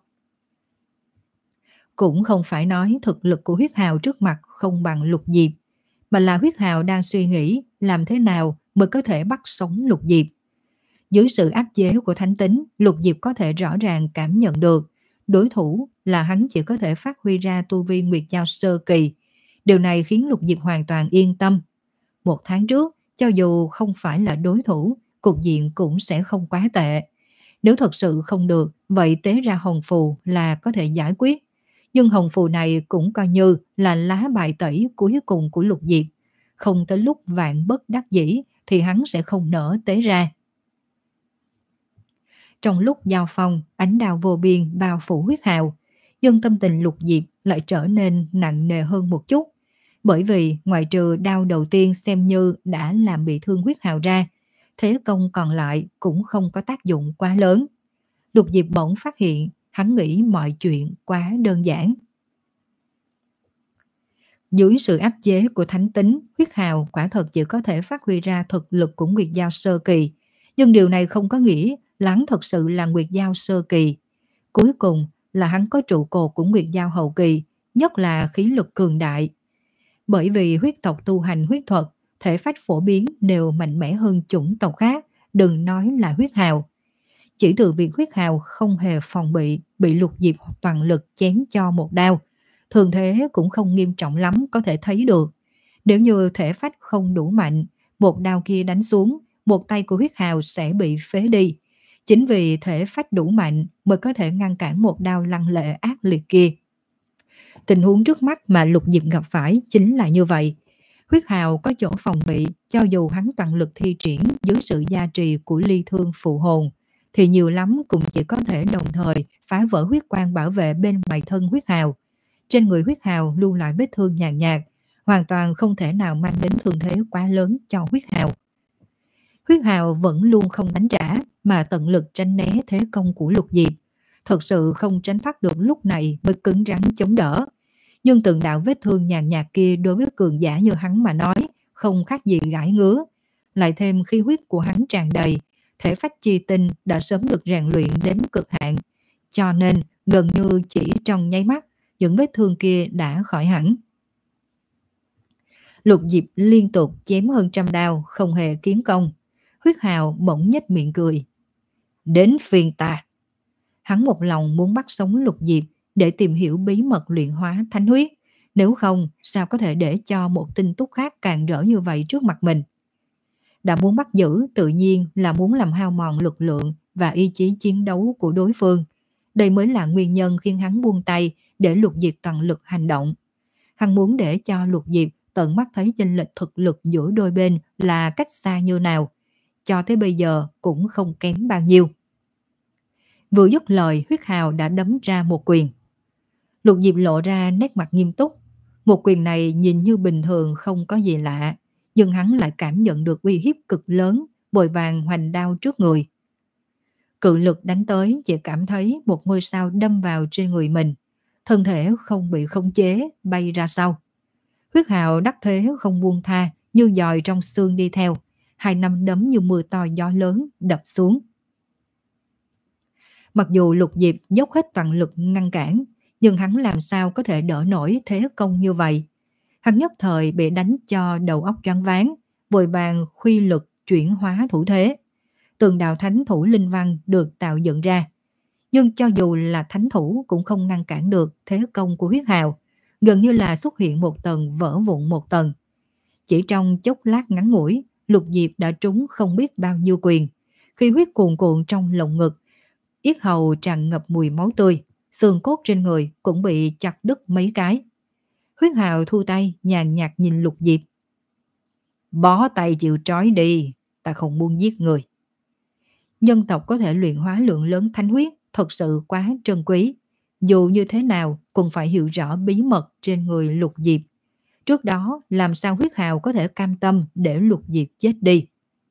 Cũng không phải nói thực lực của Huyết Hào trước mặt không bằng Lục Diệp, mà là Huyết Hào đang suy nghĩ làm thế nào mới có thể bắt sống Lục Diệp. Dưới sự áp chế của thánh tính, Lục Diệp có thể rõ ràng cảm nhận được đối thủ là hắn chỉ có thể phát huy ra tu vi Nguyệt Giao sơ kỳ. Điều này khiến Lục Diệp hoàn toàn yên tâm. Một tháng trước, cho dù không phải là đối thủ, cục diện cũng sẽ không quá tệ. Nếu thật sự không được, vậy tế ra hồng phù là có thể giải quyết. Nhưng hồng phù này cũng coi như là lá bài tẩy cuối cùng của Lục Diệp. Không tới lúc vạn bất đắc dĩ thì hắn sẽ không nỡ tế ra. Trong lúc giao phong, ánh đao vô biên bao phủ Huyết Hào, nhưng tâm tình Lục Diệp lại trở nên nặng nề hơn một chút. Bởi vì ngoài trừ đao đầu tiên xem như đã làm bị thương Huyết Hào ra, thế công còn lại cũng không có tác dụng quá lớn. Lục Diệp bỗng phát hiện hắn nghĩ mọi chuyện quá đơn giản. Dưới sự áp chế của thánh tính, Huyết Hào quả thật chỉ có thể phát huy ra thực lực của Nguyệt Giao sơ kỳ. Nhưng điều này không có nghĩa là hắn thật sự là Nguyệt Giao sơ kỳ. Cuối cùng là hắn có trụ cột của Nguyệt Giao hậu kỳ, nhất là khí lực cường đại. Bởi vì huyết tộc tu hành huyết thuật, thể phách phổ biến đều mạnh mẽ hơn chủng tộc khác, đừng nói là Huyết Hào. Chỉ từ việc Huyết Hào không hề phòng bị, bị Lục Diệp toàn lực chém cho một đao, thường thế cũng không nghiêm trọng lắm có thể thấy được. Nếu như thể phách không đủ mạnh, một đao kia đánh xuống, một tay của Huyết Hào sẽ bị phế đi. Chính vì thể phách đủ mạnh mới có thể ngăn cản một đao lăng lệ ác liệt kia. Tình huống trước mắt mà Lục Diệp gặp phải chính là như vậy. Huyết Hào có chỗ phòng bị, cho dù hắn toàn lực thi triển dưới sự gia trì của ly thương phụ hồn, thì nhiều lắm cũng chỉ có thể đồng thời phá vỡ huyết quang bảo vệ bên ngoài thân Huyết Hào. Trên người Huyết Hào lưu lại vết thương nhàn nhạt, hoàn toàn không thể nào mang đến thương thế quá lớn cho Huyết Hào. Huyết Hào vẫn luôn không đánh trả mà tận lực tránh né thế công của Lục Diệp. Thật sự không tránh thoát được lúc này mới cứng rắn chống đỡ. Nhưng từng đạo vết thương nhàn nhạt kia đối với cường giả như hắn mà nói không khác gì gãi ngứa. Lại thêm khí huyết của hắn tràn đầy, thể phách chi tinh đã sớm được rèn luyện đến cực hạn. Cho nên gần như chỉ trong nháy mắt, những vết thương kia đã khỏi hẳn. Lục Diệp liên tục chém hơn trăm đao, không hề kiến công. Huyết Hào bỗng nhếch miệng cười. Đến phiền ta. Hắn một lòng muốn bắt sống Lục Diệp để tìm hiểu bí mật luyện hóa thánh huyết. Nếu không, sao có thể để cho một tinh túc khác càn rỡ như vậy trước mặt mình? Đã muốn bắt giữ, tự nhiên là muốn làm hao mòn lực lượng và ý chí chiến đấu của đối phương. Đây mới là nguyên nhân khiến hắn buông tay để Lục Diệp toàn lực hành động. Hắn muốn để cho Lục Diệp tận mắt thấy chênh lệch thực lực giữa đôi bên là cách xa như nào. Cho tới bây giờ cũng không kém bao nhiêu. Vừa dứt lời, Huyết Hào đã đấm ra một quyền. Lục Diệp lộ ra nét mặt nghiêm túc. Một quyền này nhìn như bình thường không có gì lạ, nhưng hắn lại cảm nhận được uy hiếp cực lớn, vội vàng hoành đao trước người. Cự lực đánh tới, chỉ cảm thấy một ngôi sao đâm vào trên người mình. Thân thể không bị khống chế, bay ra sau. Huyết Hào đắc thế không buông tha, như dòi trong xương đi theo. Hai nắm đấm như mưa to gió lớn đập xuống. Mặc dù Lục Diệp dốc hết toàn lực ngăn cản, nhưng hắn làm sao có thể đỡ nổi thế công như vậy. Hắn nhất thời bị đánh cho đầu óc choáng váng, vội vàng khuy lực chuyển hóa thủ thế. Từng đạo thánh thủ linh văn được tạo dựng ra. Nhưng cho dù là thánh thủ cũng không ngăn cản được thế công của Huyết Hào, gần như là xuất hiện một tầng vỡ vụn một tầng. Chỉ trong chốc lát ngắn ngủi, Lục Diệp đã trúng không biết bao nhiêu quyền. Khi huyết cuồn cuộn trong lồng ngực, yết hầu tràn ngập mùi máu tươi, xương cốt trên người cũng bị chặt đứt mấy cái. Huyết Hào thu tay, nhàn nhạt nhìn Lục Diệp. Bó tay chịu trói đi, ta không muốn giết người. Nhân tộc có thể luyện hóa lượng lớn thánh huyết thật sự quá trân quý. Dù như thế nào cũng phải hiểu rõ bí mật trên người Lục Diệp. Trước đó làm sao Huyết Hào có thể cam tâm để Lục Diệp chết đi.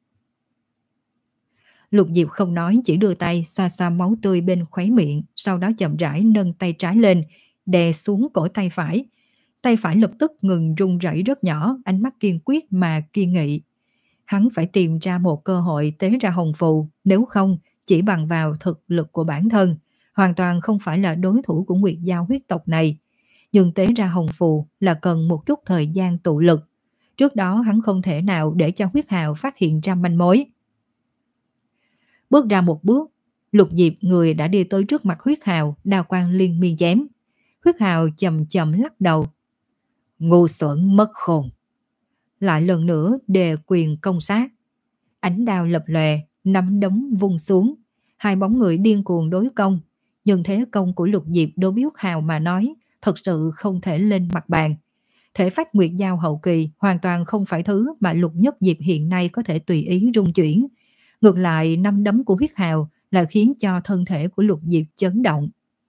Lục Diệp không nói, chỉ đưa tay xoa xoa máu tươi bên khóe miệng, sau đó chậm rãi nâng tay trái lên, đè xuống cổ tay phải. Tay phải lập tức ngừng run rẩy rất nhỏ, ánh mắt kiên quyết mà kiên nghị. Hắn phải tìm ra một cơ hội tế ra hồng phù, nếu không, chỉ bằng vào thực lực của bản thân, hoàn toàn không phải là đối thủ của Nguyệt Giao huyết tộc này. Nhưng tế ra hồng phù là cần một chút thời gian tụ lực. Trước đó hắn không thể nào để cho Huyết Hào phát hiện ra manh mối. Bước ra một bước, Lục Diệp người đã đi tới trước mặt Huyết Hào, đao quang liên miên chém. Huyết Hào chậm chậm lắc đầu. Ngu xuẩn mất khôn. Lại lần nữa đề quyền công sát. Ánh đao lập lòe, nắm đấm vung xuống. Hai bóng người điên cuồng đối công. Nhưng thế công của Lục Diệp đối với Huyết Hào mà nói thật sự không thể lên mặt bàn. Thể phách Nguyệt Giao hậu kỳ hoàn toàn không phải thứ mà Lục Nhất Diệp hiện nay có thể tùy ý rung chuyển. Ngược lại, năm đấm của Huyết Hào là khiến cho thân thể của Lục Diệp chấn động.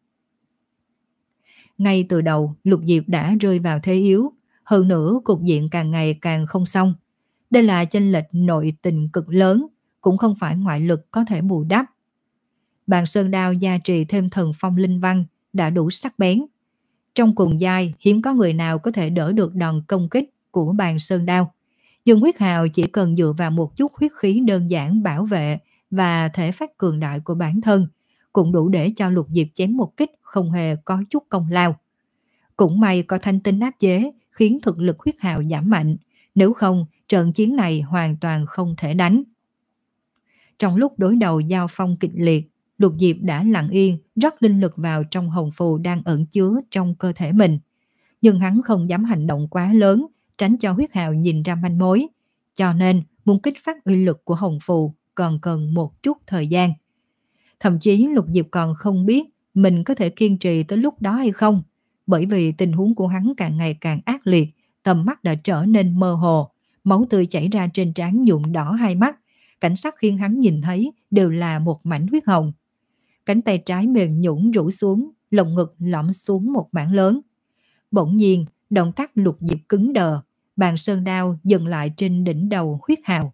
Ngay từ đầu, Lục Diệp đã rơi vào thế yếu. Hơn nữa, cục diện càng ngày càng không xong. Đây là chênh lệch nội tình cực lớn, cũng không phải ngoại lực có thể bù đắp. Bàn sơn đao gia trì thêm thần phong linh văn đã đủ sắc bén. Trong cùng giai, hiếm có người nào có thể đỡ được đòn công kích của bàn sơn đao. Nhưng Huyết Hào chỉ cần dựa vào một chút huyết khí đơn giản bảo vệ và thể phách cường đại của bản thân, cũng đủ để cho Lục Diệp chém một kích không hề có chút công lao. Cũng may có thanh tinh áp chế khiến thực lực Huyết Hào giảm mạnh, nếu không trận chiến này hoàn toàn không thể đánh. Trong lúc đối đầu giao phong kịch liệt, Lục Diệp đã lặng yên rót linh lực vào trong hồng phù đang ẩn chứa trong cơ thể mình. Nhưng hắn không dám hành động quá lớn, tránh cho Huyết Hào nhìn ra manh mối. Cho nên muốn kích phát uy lực của hồng phù còn cần một chút thời gian. Thậm chí Lục Diệp còn không biết mình có thể kiên trì tới lúc đó hay không. Bởi vì tình huống của hắn càng ngày càng ác liệt, tầm mắt đã trở nên mơ hồ, máu tươi chảy ra trên trán nhuộm đỏ hai mắt. Cảnh sắc khiến hắn nhìn thấy đều là một mảnh huyết hồng. Cánh tay trái mềm nhũn rũ xuống, lồng ngực lõm xuống một mảng lớn. Bỗng nhiên, động tác Lục Diệp cứng đờ, bàn sơn đao dừng lại trên đỉnh đầu Huyết Hào.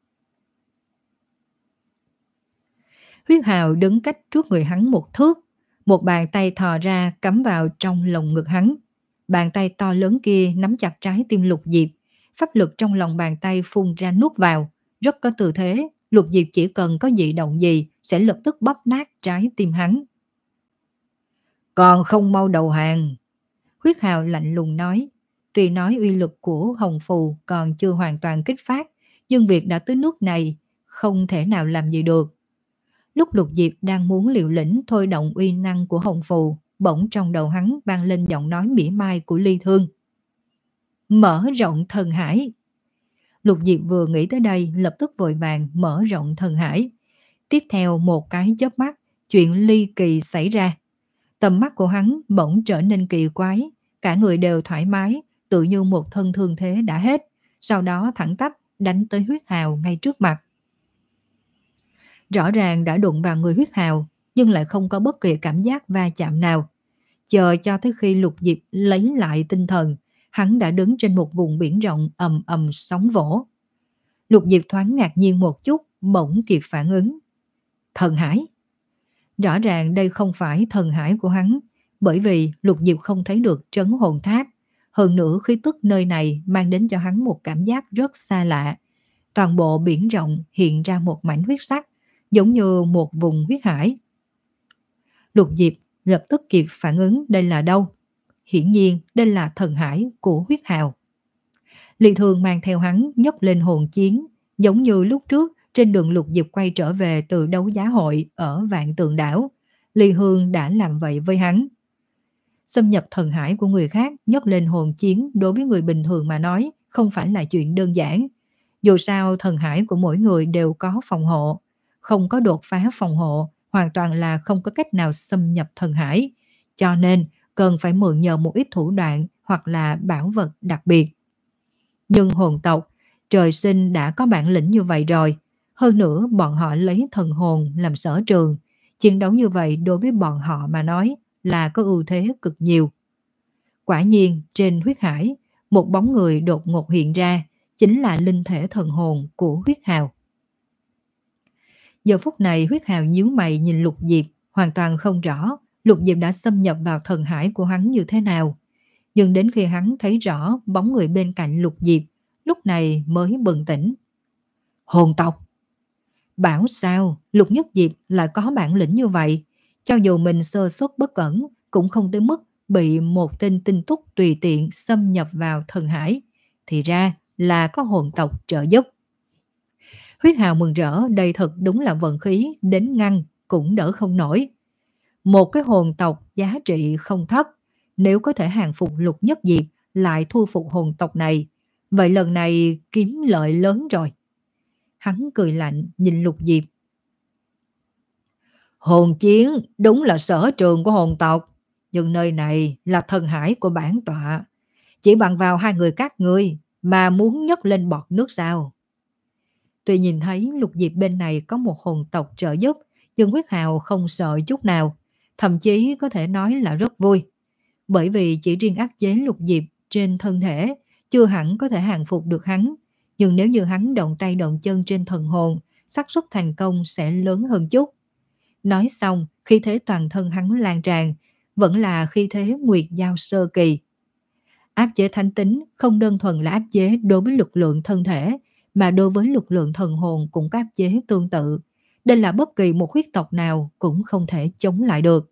Huyết Hào đứng cách trước người hắn một thước, một bàn tay thò ra cắm vào trong lồng ngực hắn. Bàn tay to lớn kia nắm chặt trái tim Lục Diệp, pháp lực trong lòng bàn tay phun ra nuốt vào, rất có tư thế. Lục Diệp chỉ cần có dị động gì sẽ lập tức bóp nát trái tim hắn. Còn không mau đầu hàng. Huyết Hào lạnh lùng nói. Tuy nói uy lực của hồng phù còn chưa hoàn toàn kích phát, nhưng việc đã tới nước này không thể nào làm gì được. Lúc Lục Diệp đang muốn liều lĩnh thôi động uy năng của hồng phù, bỗng trong đầu hắn vang lên giọng nói mỉa mai của Ly Thương. Mở rộng thần hải. Lục Diệp vừa nghĩ tới đây lập tức vội vàng mở rộng thần hải. Tiếp theo một cái chớp mắt, chuyện ly kỳ xảy ra. Tầm mắt của hắn bỗng trở nên kỳ quái, cả người đều thoải mái, tự như một thân thương thế đã hết, sau đó thẳng tắp đánh tới huyết hào ngay trước mặt. Rõ ràng đã đụng vào người huyết hào, nhưng lại không có bất kỳ cảm giác va chạm nào. Chờ cho tới khi Lục Diệp lấy lại tinh thần, hắn đã đứng trên một vùng biển rộng ầm ầm sóng vỗ. Lục Diệp thoáng ngạc nhiên một chút, bỗng kịp phản ứng. Thần hải. Rõ ràng đây không phải thần hải của hắn, bởi vì Lục Diệp không thấy được trấn hồn tháp. Hơn nữa khí tức nơi này mang đến cho hắn một cảm giác rất xa lạ. Toàn bộ biển rộng hiện ra một mảnh huyết sắc, giống như một vùng huyết hải. Lục Diệp lập tức kịp phản ứng đây là đâu. Hiển nhiên đây là thần hải của huyết hào. Ly Thương mang theo hắn nhấc lên hồn chiến, giống như lúc trước trên đường Lục Diệp quay trở về từ đấu giá hội ở Vạn Tượng Đảo. Ly Hương đã làm vậy với hắn. Xâm nhập thần hải của người khác nhấc lên hồn chiến đối với người bình thường mà nói không phải là chuyện đơn giản. Dù sao thần hải của mỗi người đều có phòng hộ. Không có đột phá phòng hộ, hoàn toàn là không có cách nào xâm nhập thần hải. Cho nên cần phải mượn nhờ một ít thủ đoạn hoặc là bảo vật đặc biệt. Nhưng hồn tộc trời sinh đã có bản lĩnh như vậy rồi. Hơn nữa bọn họ lấy thần hồn làm sở trường. Chiến đấu như vậy đối với bọn họ mà nói là có ưu thế cực nhiều. Quả nhiên trên huyết hải, một bóng người đột ngột hiện ra, chính là linh thể thần hồn của huyết hào. Giờ phút này huyết hào nhíu mày nhìn Lục Diệp, hoàn toàn không rõ Lục Diệp đã xâm nhập vào thần hải của hắn như thế nào. Nhưng đến khi hắn thấy rõ bóng người bên cạnh Lục Diệp, lúc này mới bừng tỉnh. Hồn tộc! Bảo sao Lục Nhất Diệp lại có bản lĩnh như vậy? Cho dù mình sơ suất bất cẩn, cũng không tới mức bị một tên tinh túc tùy tiện xâm nhập vào thần hải. Thì ra là có hồn tộc trợ giúp. Huyết hào mừng rỡ, đây thật đúng là vận khí, đến ngăn cũng đỡ không nổi. Một cái hồn tộc giá trị không thấp, nếu có thể hàng phục Lục Nhất Diệp lại thu phục hồn tộc này, vậy lần này kiếm lợi lớn rồi. Hắn cười lạnh nhìn Lục Diệp. Hồn chiến đúng là sở trường của hồn tộc, nhưng nơi này là thần hải của bản tọa. Chỉ bằng vào hai người các ngươi mà muốn nhấc lên bọt nước sao? Tuy nhìn thấy Lục Diệp bên này có một hồn tộc trợ giúp, nhưng huyết hào không sợ chút nào, thậm chí có thể nói là rất vui. Bởi vì chỉ riêng áp chế Lục Diệp trên thân thể, chưa hẳn có thể hàng phục được hắn. Nhưng nếu như hắn động tay động chân trên thần hồn, xác suất thành công sẽ lớn hơn chút. Nói xong, khí thế toàn thân hắn lan tràn, vẫn là khí thế Nguyệt Giao sơ kỳ. Áp chế thánh tính không đơn thuần là áp chế đối với lực lượng thân thể, mà đối với lực lượng thần hồn cũng có áp chế tương tự. Đây là bất kỳ một huyết tộc nào cũng không thể chống lại được.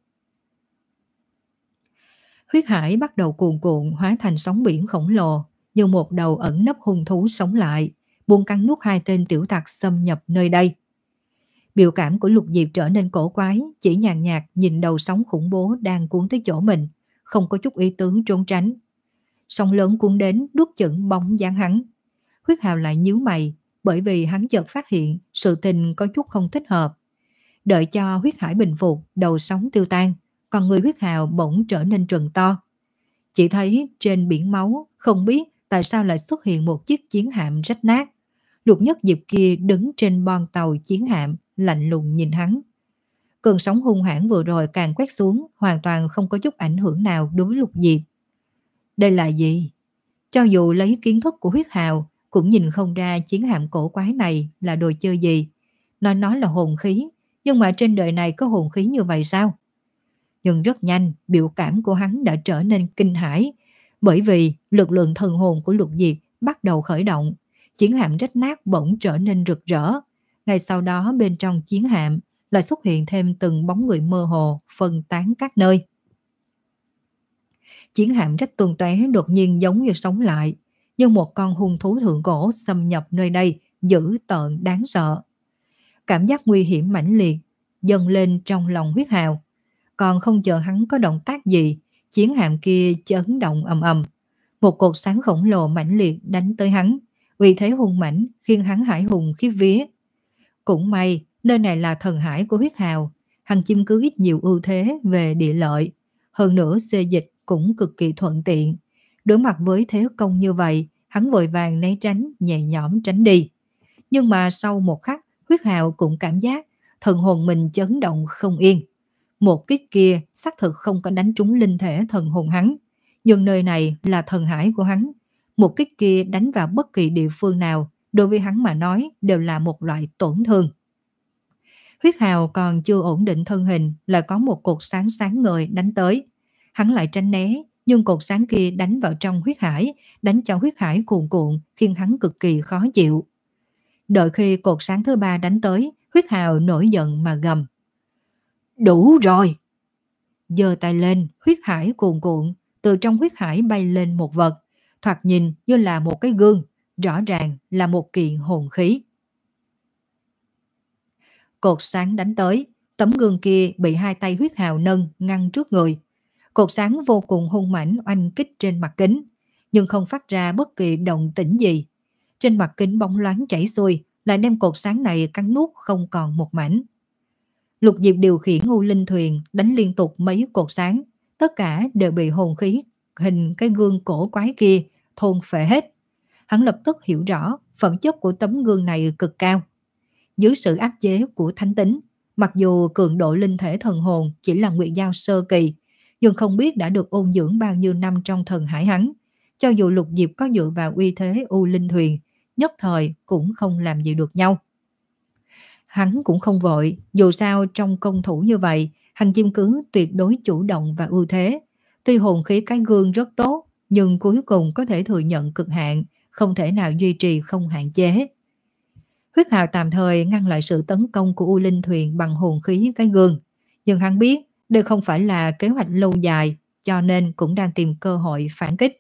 Huyết hải bắt đầu cuồn cuộn hóa thành sóng biển khổng lồ, như một đầu ẩn nấp hung thú sống lại, buông cắn nuốt hai tên tiểu tặc xâm nhập nơi đây. Biểu cảm của Lục Diệp trở nên cổ quái, chỉ nhàn nhạt nhìn đầu sóng khủng bố đang cuốn tới chỗ mình, không có chút ý tứ trốn tránh. Sóng lớn cuốn đến nuốt chửng bóng dáng hắn. Huyết hào lại nhíu mày, bởi vì hắn chợt phát hiện sự tình có chút không thích hợp. Đợi cho huyết hải bình phục, đầu sóng tiêu tan, còn người huyết hào bỗng trở nên trừng to. Chỉ thấy trên biển máu, không biết tại sao lại xuất hiện một chiếc chiến hạm rách nát. Lục Nhất Diệp kia đứng trên bon tàu chiến hạm, lạnh lùng nhìn hắn. Cơn sóng hung hãn vừa rồi càng quét xuống, hoàn toàn không có chút ảnh hưởng nào đối với Lục Diệp. Đây là gì? Cho dù lấy kiến thức của huyết hào, cũng nhìn không ra chiến hạm cổ quái này là đồ chơi gì. Nói nói là hồn khí, nhưng mà trên đời này có hồn khí như vậy sao? Nhưng rất nhanh, biểu cảm của hắn đã trở nên kinh hãi, bởi vì lực lượng thần hồn của Lục Diệp bắt đầu khởi động. Chiến hạm rách nát bỗng trở nên rực rỡ. Ngay sau đó bên trong chiến hạm lại xuất hiện thêm từng bóng người mơ hồ phân tán các nơi. Chiến hạm rách tuôn tóe đột nhiên giống như sống lại, như một con hung thú thượng cổ xâm nhập nơi đây, dữ tợn đáng sợ. Cảm giác nguy hiểm mãnh liệt dâng lên trong lòng huyết hào. Còn không chờ hắn có động tác gì, chiến hạm kia chấn động ầm ầm. Một cột sáng khổng lồ mãnh liệt đánh tới hắn, uy thế hung mãnh khiến hắn hải hùng khiếp vía. Cũng may, nơi này là thần hải của huyết hào, hắn chiếm cứ ít nhiều ưu thế về địa lợi. Hơn nữa xê dịch cũng cực kỳ thuận tiện. Đối mặt với thế công như vậy, hắn vội vàng né tránh, nhẹ nhõm tránh đi. Nhưng mà sau một khắc, huyết hào cũng cảm giác thần hồn mình chấn động không yên. Một kích kia xác thực không có đánh trúng linh thể thần hồn hắn, nhưng nơi này là thần hải của hắn. Một kích kia đánh vào bất kỳ địa phương nào, đối với hắn mà nói đều là một loại tổn thương. Huyết hào còn chưa ổn định thân hình là có một cột sáng sáng ngời đánh tới. Hắn lại tránh né, nhưng cột sáng kia đánh vào trong huyết hải, đánh cho huyết hải cuồn cuộn khiến hắn cực kỳ khó chịu. Đợi khi cột sáng thứ ba đánh tới, huyết hào nổi giận mà gầm. Đủ rồi! Giơ tay lên, huyết hải cuồn cuộn, từ trong huyết hải bay lên một vật, thoạt nhìn như là một cái gương, rõ ràng là một kiện hồn khí. Cột sáng đánh tới, tấm gương kia bị hai tay huyết hào nâng ngăn trước người. Cột sáng vô cùng hung mãnh oanh kích trên mặt kính, nhưng không phát ra bất kỳ động tĩnh gì. Trên mặt kính bóng loáng chảy xuôi, lại đem cột sáng này cắn nuốt không còn một mảnh. Lục Diệp điều khiển U Linh thuyền đánh liên tục mấy cột sáng, tất cả đều bị hồn khí hình cái gương cổ quái kia thôn phệ hết. Hắn lập tức hiểu rõ phẩm chất của tấm gương này cực cao. Dưới sự áp chế của thánh tính, mặc dù cường độ linh thể thần hồn chỉ là nguyệt giao sơ kỳ, nhưng không biết đã được ôn dưỡng bao nhiêu năm trong thần hải hắn. Cho dù Lục Diệp có dựa vào uy thế U Linh thuyền, nhất thời cũng không làm gì được nhau. Hắn cũng không vội, dù sao trong công thủ như vậy, hắn chiếm cứ tuyệt đối chủ động và ưu thế. Tuy hồn khí cái gương rất tốt, nhưng cuối cùng có thể thừa nhận cực hạn, không thể nào duy trì không hạn chế. Huyết hào tạm thời ngăn lại sự tấn công của U Linh thuyền bằng hồn khí cái gương, nhưng hắn biết đây không phải là kế hoạch lâu dài, cho nên cũng đang tìm cơ hội phản kích.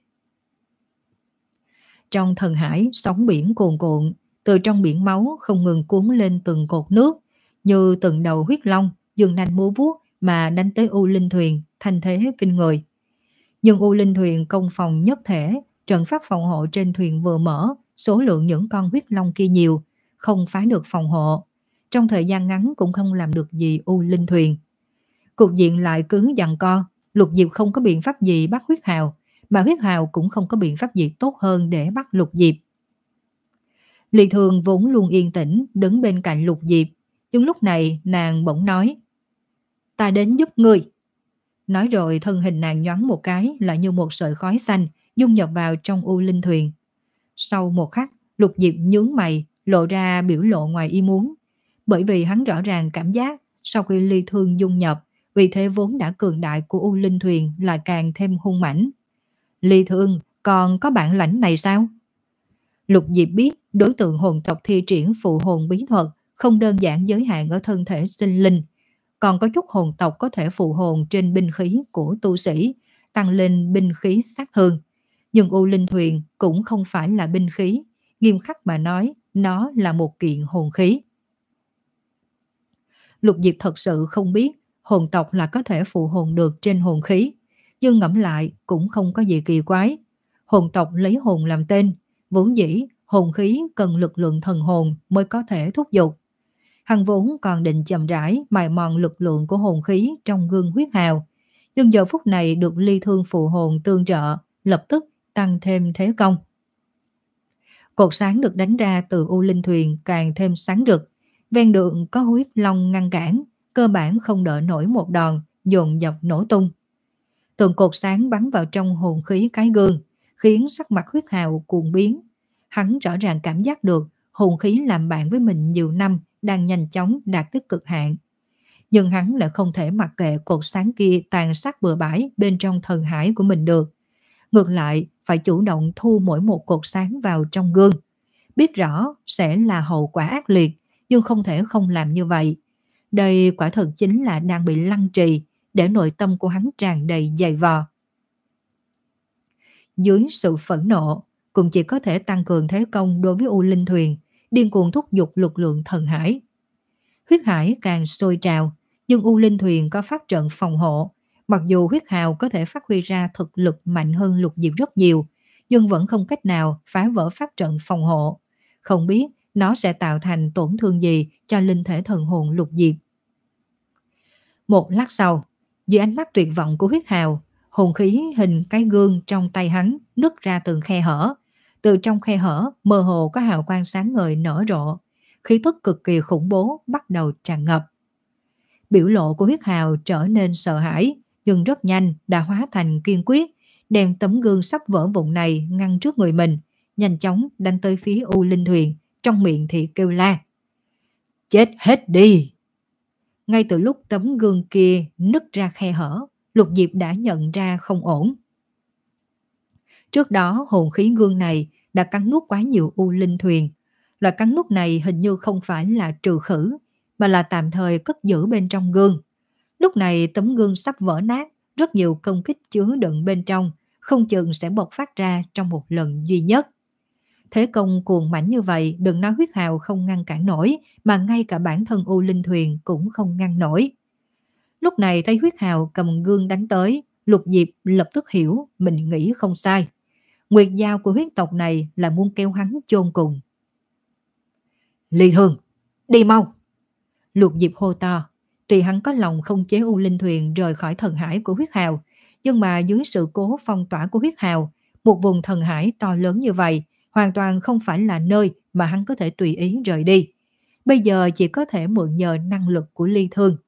Trong thần hải, sóng biển cuồn cuộn, từ trong biển máu không ngừng cuốn lên từng cột nước, như từng đầu huyết long, dương nanh múa vuốt mà đánh tới U Linh thuyền, thành thế kinh người. Nhưng U Linh thuyền công phòng nhất thể, trận pháp phòng hộ trên thuyền vừa mở, số lượng những con huyết long kia nhiều, không phá được phòng hộ. Trong thời gian ngắn cũng không làm được gì U Linh thuyền. Cục diện lại cứ giằng co, Lục Diệp không có biện pháp gì bắt huyết hào, mà huyết hào cũng không có biện pháp gì tốt hơn để bắt Lục Diệp. Ly Thương vốn luôn yên tĩnh đứng bên cạnh Lục Diệp, nhưng lúc này nàng bỗng nói: Ta đến giúp ngươi. Nói rồi thân hình nàng nhoáng một cái lại như một sợi khói xanh dung nhập vào trong U Linh thuyền. Sau một khắc, Lục Diệp nhướng mày, lộ ra biểu lộ ngoài ý muốn, bởi vì hắn rõ ràng cảm giác sau khi Ly Thương dung nhập, vì thế vốn đã cường đại của U Linh thuyền lại càng thêm hung mãnh. Ly Thương, còn có bản lãnh này sao? Lục Diệp biết đối tượng hồn tộc thi triển phụ hồn bí thuật không đơn giản giới hạn ở thân thể sinh linh, còn có chút hồn tộc có thể phụ hồn trên binh khí của tu sĩ, tăng lên binh khí sát thương. Nhưng U Linh thuyền cũng không phải là binh khí, nghiêm khắc mà nói, nó là một kiện hồn khí. Lục Diệp thật sự không biết hồn tộc là có thể phụ hồn được trên hồn khí, nhưng ngẫm lại cũng không có gì kỳ quái. Hồn tộc lấy hồn làm tên, vốn dĩ hồn khí cần lực lượng thần hồn mới có thể thúc giục. Hắn vốn còn định chậm rãi mài mòn lực lượng của hồn khí trong gương huyết hào, nhưng giờ phút này được Ly Thương phụ hồn tương trợ, lập tức tăng thêm thế công. Cột sáng được đánh ra từ U Linh thuyền càng thêm sáng rực, ven đường có huyết long ngăn cản, cơ bản không đỡ nổi một đòn, dồn dập nổ tung. Từng cột sáng bắn vào trong hồn khí cái gương, khiến sắc mặt huyết hào cuồng biến. Hắn rõ ràng cảm giác được hồn khí làm bạn với mình nhiều năm đang nhanh chóng đạt tới cực hạn. Nhưng hắn lại không thể mặc kệ cột sáng kia tàn sát bừa bãi bên trong thần hải của mình được. Ngược lại, phải chủ động thu mỗi một cột sáng vào trong gương. Biết rõ sẽ là hậu quả ác liệt, nhưng không thể không làm như vậy. Đây quả thực chính là đang bị lăng trì, để nội tâm của hắn tràn đầy dày vò. Dưới sự phẫn nộ, cũng chỉ có thể tăng cường thế công đối với U Linh thuyền, điên cuồng thúc giục lực lượng thần hải. Huyết hải càng sôi trào, Nhưng U Linh Thuyền có pháp trận phòng hộ. Mặc dù huyết hào có thể phát huy ra thực lực mạnh hơn Lục Diệp rất nhiều, nhưng vẫn không cách nào phá vỡ pháp trận phòng hộ. Không biết nó sẽ tạo thành tổn thương gì cho linh thể thần hồn Lục Diệp. Một lát sau, dưới ánh mắt tuyệt vọng của huyết hào, hồn khí hình cái gương trong tay hắn nứt ra từng khe hở. Từ trong khe hở, mơ hồ có hào quang sáng ngời nở rộ. Khí tức cực kỳ khủng bố bắt đầu tràn ngập. Biểu lộ của huyết hào trở nên sợ hãi, nhưng rất nhanh đã hóa thành kiên quyết, đem tấm gương sắp vỡ vụn này ngăn trước người mình, nhanh chóng đánh tới phía U Linh Thuyền, trong miệng thì kêu la. Chết hết đi! Ngay từ lúc tấm gương kia nứt ra khe hở, Lục Diệp đã nhận ra không ổn. Trước đó hồn khí gương này đã cắn nuốt quá nhiều U Linh Thuyền. Loại cắn nuốt này hình như không phải là trừ khử, mà là tạm thời cất giữ bên trong gương. Lúc này tấm gương sắp vỡ nát, rất nhiều công kích chứa đựng bên trong, không chừng sẽ bộc phát ra trong một lần duy nhất. Thế công cuồng mãnh như vậy, đừng nói huyết hào không ngăn cản nổi, mà ngay cả bản thân U Linh Thuyền cũng không ngăn nổi. Lúc này thấy huyết hào cầm gương đánh tới, Lục Diệp lập tức hiểu mình nghĩ không sai. Nguyệt dao của huyết tộc này là muốn kéo hắn chôn cùng. Ly Thương, đi mau! Lục Diệp hô to. Tuy hắn có lòng không chế U Linh Thuyền rời khỏi thần hải của huyết hào, nhưng mà dưới sự cố phong tỏa của huyết hào, một vùng thần hải to lớn như vậy hoàn toàn không phải là nơi mà hắn có thể tùy ý rời đi. Bây giờ chỉ có thể mượn nhờ năng lực của Ly Thương.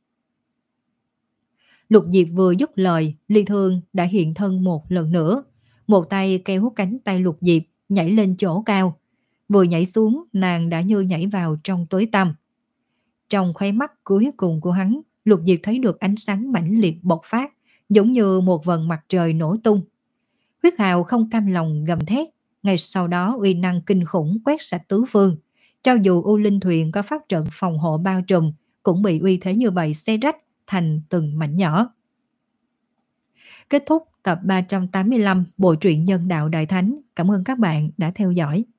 Lục Diệp vừa dứt lời, Ly Thương đã hiện thân một lần nữa. Một tay kéo cánh tay Lục Diệp nhảy lên chỗ cao. Vừa nhảy xuống, nàng đã như nhảy vào trong tối tăm. Trong khóe mắt cuối cùng của hắn, Lục Diệp thấy được ánh sáng mãnh liệt bộc phát, giống như một vầng mặt trời nổ tung. Huyết hào không cam lòng gầm thét, ngay sau đó uy năng kinh khủng quét sạch tứ phương. Cho dù U Linh Thuyền có pháp trận phòng hộ bao trùm, cũng bị uy thế như vậy xé rách thành từng mảnh nhỏ. Kết thúc tập ba trăm tám mươi lăm Bộ truyện Nhân Đạo Đại Thánh. Cảm ơn các bạn đã theo dõi.